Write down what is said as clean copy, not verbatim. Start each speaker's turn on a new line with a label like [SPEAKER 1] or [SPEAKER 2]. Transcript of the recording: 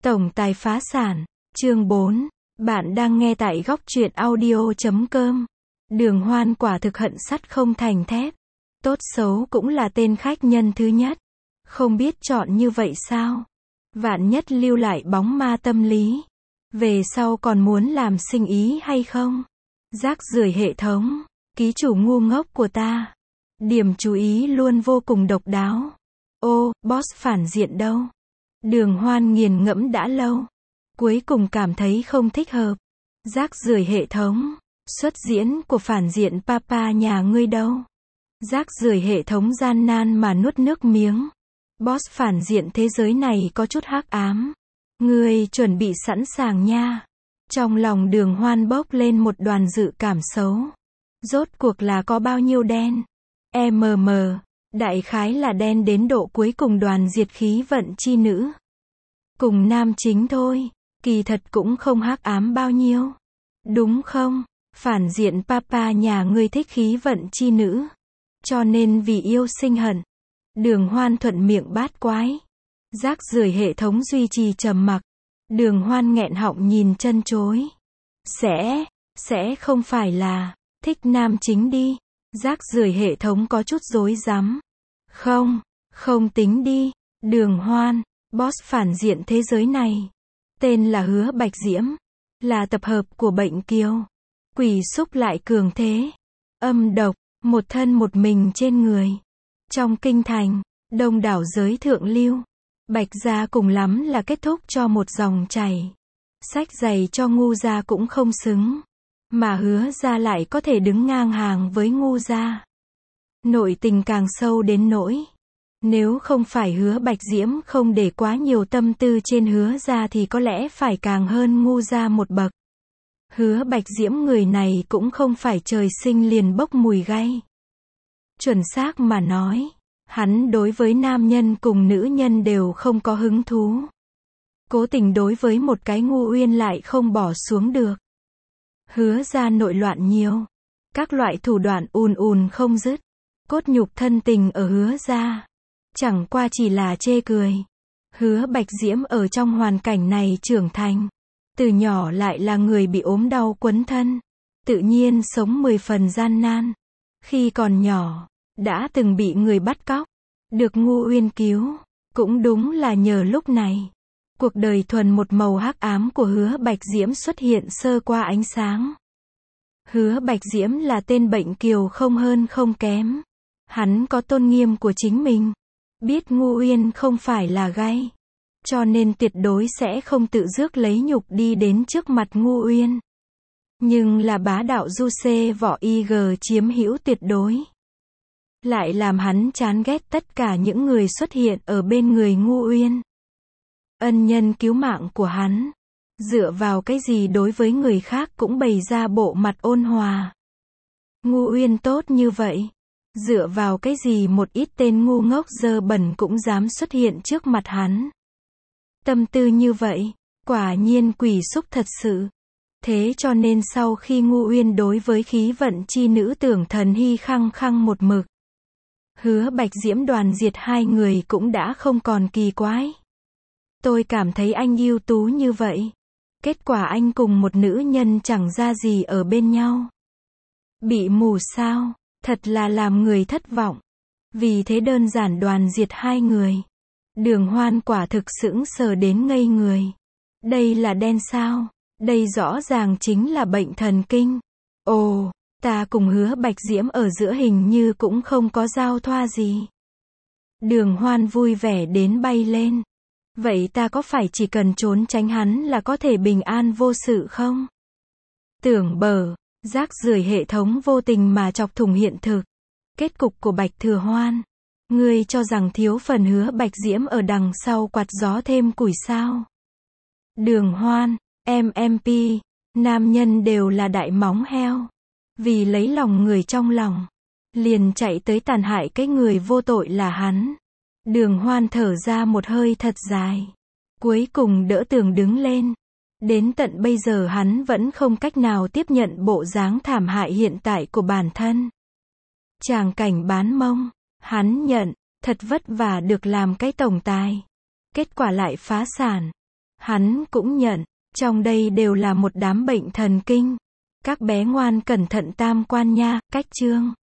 [SPEAKER 1] Tổng tài phá sản. Chương 4. Bạn đang nghe tại góc truyện audio.com. Đường Hoan quả thực hận sắt không thành thép. Tốt xấu cũng là tên khách nhân thứ nhất. Không biết chọn như vậy sao? Vạn nhất lưu lại bóng ma tâm lý. Về sau còn muốn làm sinh ý hay không? Rác rưởi hệ thống. Ký chủ ngu ngốc của ta. Điểm chú ý luôn vô cùng độc đáo. Ô, boss phản diện đâu? Đường Hoan nghiền ngẫm đã lâu. Cuối cùng cảm thấy không thích hợp. Rác rưởi hệ thống. Xuất diễn của phản diện papa nhà ngươi đâu? Rác rưởi hệ thống gian nan mà nuốt nước miếng. Boss phản diện thế giới này có chút hắc ám. Ngươi chuẩn bị sẵn sàng nha. Trong lòng Đường Hoan bốc lên một đoàn dự cảm xấu. Rốt cuộc là có bao nhiêu đen? Đại khái là đen đến độ cuối cùng đoàn diệt khí vận chi nữ. Cùng nam chính thôi, kỳ thật cũng không hắc ám bao nhiêu. Đúng không? Phản diện papa nhà ngươi thích khí vận chi nữ. Cho nên vì yêu sinh hận. Đường Hoan thuận miệng bát quái. Rác rưởi hệ thống duy trì trầm mặc. Đường Hoan nghẹn họng nhìn chân chối. Sẽ không phải là thích nam chính đi. Rác rưởi hệ thống có chút rối rắm. Không tính đi. Đường Hoan, boss phản diện thế giới này. Tên là Hứa Bạch Diễm. Là tập hợp của bệnh kiều. Quỷ xúc lại cường thế. Âm độc, một thân một mình trên người. Trong kinh thành, đông đảo giới thượng lưu. Bạch gia cùng lắm là kết thúc cho một dòng chảy. Sách giày cho ngu gia cũng không xứng. Mà Hứa gia lại có thể đứng ngang hàng với ngu gia. Nội tình càng sâu đến nỗi. Nếu không phải Hứa Bạch Diễm không để quá nhiều tâm tư trên Hứa gia thì có lẽ phải càng hơn ngu gia một bậc. Hứa Bạch Diễm người này cũng không phải trời sinh liền bốc mùi gay. Chuẩn xác mà nói, hắn đối với nam nhân cùng nữ nhân đều không có hứng thú. Cố tình đối với một cái ngu uyên lại không bỏ xuống được. Hứa gia nội loạn nhiều. Các loại thủ đoạn ùn không dứt. Cốt nhục thân tình ở Hứa gia. Chẳng qua chỉ là chê cười. Hứa Bạch Diễm ở trong hoàn cảnh này trưởng thành. Từ nhỏ lại là người bị ốm đau quấn thân. Tự nhiên sống 10 phần gian nan. Khi còn nhỏ, đã từng bị người bắt cóc. Được ngu uyên cứu. Cũng đúng là nhờ lúc này. Cuộc đời thuần một màu hắc ám của Hứa Bạch Diễm xuất hiện sơ qua ánh sáng. Hứa Bạch Diễm là tên bệnh kiều không hơn không kém. Hắn có tôn nghiêm của chính mình. Biết ngu uyên không phải là gay. Cho nên tuyệt đối sẽ không tự rước lấy nhục đi đến trước mặt ngu uyên. Nhưng là bá đạo du xê võ IG chiếm hữu tuyệt đối. Lại làm hắn chán ghét tất cả những người xuất hiện ở bên người ngu uyên. Ân nhân cứu mạng của hắn. Dựa vào cái gì đối với người khác cũng bày ra bộ mặt ôn hòa. Ngu uyên tốt như vậy. Dựa vào cái gì một ít tên ngu ngốc dơ bẩn cũng dám xuất hiện trước mặt hắn. Tâm tư như vậy, quả nhiên quỷ xúc thật sự. Thế cho nên sau khi ngu uyên đối với khí vận chi nữ Tưởng Thần Hy khăng một mực. Hứa Bạch Diễm đoàn diệt hai người cũng đã không còn kỳ quái. Tôi cảm thấy anh ưu tú như vậy. Kết quả anh cùng một nữ nhân chẳng ra gì ở bên nhau. Bị mù sao? Thật là làm người thất vọng. Vì thế đơn giản đoàn diệt hai người. Đường Hoan quả thực sững sờ đến ngây người. Đây là đen sao? Đây rõ ràng chính là bệnh thần kinh. Ồ, ta cùng Hứa Bạch Diễm ở giữa hình như cũng không có giao thoa gì. Đường Hoan vui vẻ đến bay lên. Vậy ta có phải chỉ cần trốn tránh hắn là có thể bình an vô sự không? Tưởng bở, rác rưởi hệ thống vô tình mà chọc thủng hiện thực. Kết cục của Bạch Thừa Hoan. Ngươi cho rằng thiếu phần Hứa Bạch Diễm ở đằng sau quạt gió thêm củi sao? Đường Hoan, MMP, nam nhân đều là đại móng heo. Vì lấy lòng người trong lòng. Liền chạy tới tàn hại cái người vô tội là hắn. Đường Hoan thở ra một hơi thật dài. Cuối cùng đỡ Tường đứng lên. Đến tận bây giờ hắn vẫn không cách nào tiếp nhận bộ dáng thảm hại hiện tại của bản thân. Tràng cảnh bán mông. Hắn nhận, thật vất vả được làm cái tổng tài. Kết quả lại phá sản. Hắn cũng nhận, trong đây đều là một đám bệnh thần kinh. Các bé ngoan cẩn thận tam quan nha, cách chương.